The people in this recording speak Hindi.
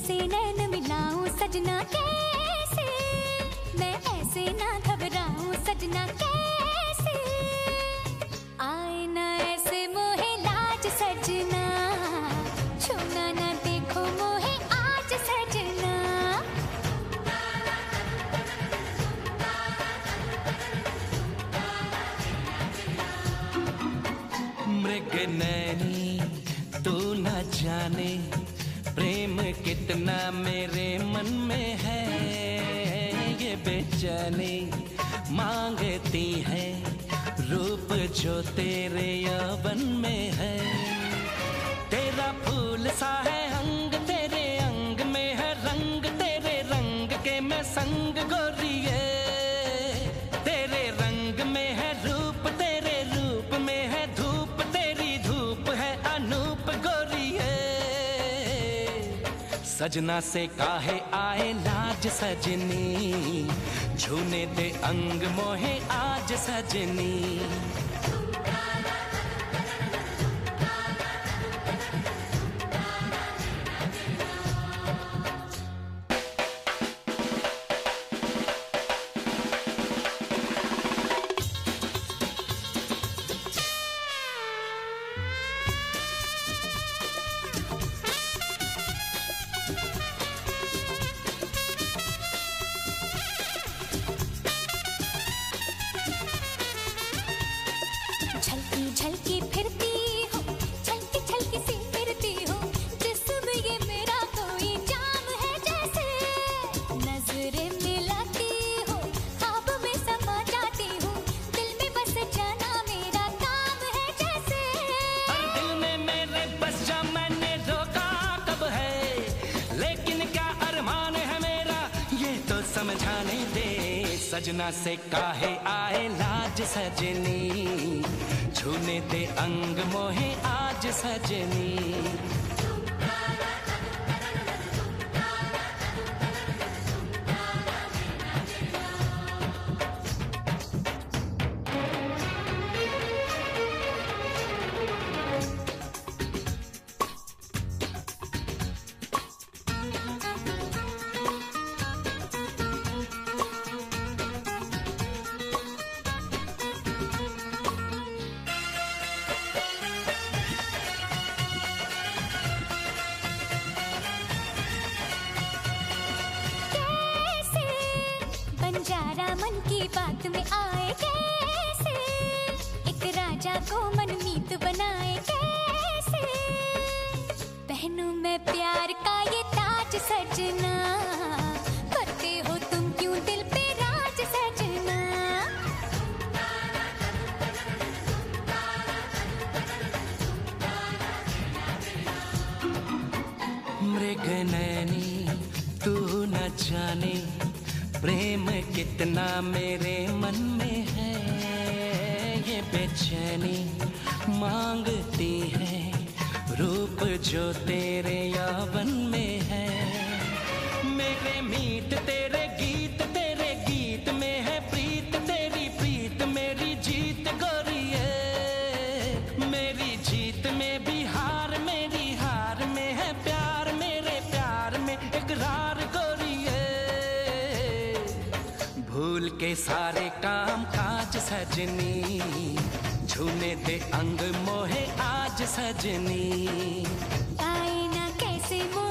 तुमसे नैन मिलाऊं सजना कैसे, मैं ऐसे ना घबराऊं सजना कैसे, आए ना ऐसे मोहे लाज सजना, छूना ना देखो मोहे आज सजना। मृग नैनी तू न जाने प्रेम कितना मेरे मन में है, ये बेचैनी मांगती है रूप जो तेरे यौवन में है। तेरा फूल सा है अंग, तेरे अंग में है रंग, तेरे रंग के मैं संग गोरिए, तेरे रंग में है रूप, तेरे रूप में है धूप, तेरी धूप है अनूप गोरिए। सजना से काहे आए लाज सजनी, छूने दे अंग मोहे आज सजनी। झलकी फिरती हो, झलकी झलकी सी फिरती हो, जिस्म ये मेरा कोई जाम है जैसे, नजरें मिलाती हो, ख्वाब में समा जाती हूँ, दिल में बस जाना मेरा काम है जैसे। और दिल में मेरे बस जा मैंने रोका कब है, लेकिन क्या अरमान है मेरा ये तो समझाने दे। सजना से काहे आए लाज सजनी, छूने दे अंग मोहे आज सजनी। बंजारा मन की बात में आए कैसे, एक राजा को मनमीत बनाए कैसे, पहनूं मैं प्यार का ये ताज सजना, करते हो तुम क्यों दिल पे राज सजना। मृग नैनी तू न जाने प्रेम कितना मेरे मन में है, ये बेचैनी मांगती है रूप जो तेरे यौवन में है। मेरे मीत तेरे गीत में है प्रीत, तेरी प्रीत मेरी जीत गोरिए, मेरी जीत में भी हार, मेरी हार में है प्यार, मेरे प्यार में इकरार गोरिए। भूल के सारे काम काज सजनी, छूने दे अंग मोहे आज सजनी। आए ना कैसे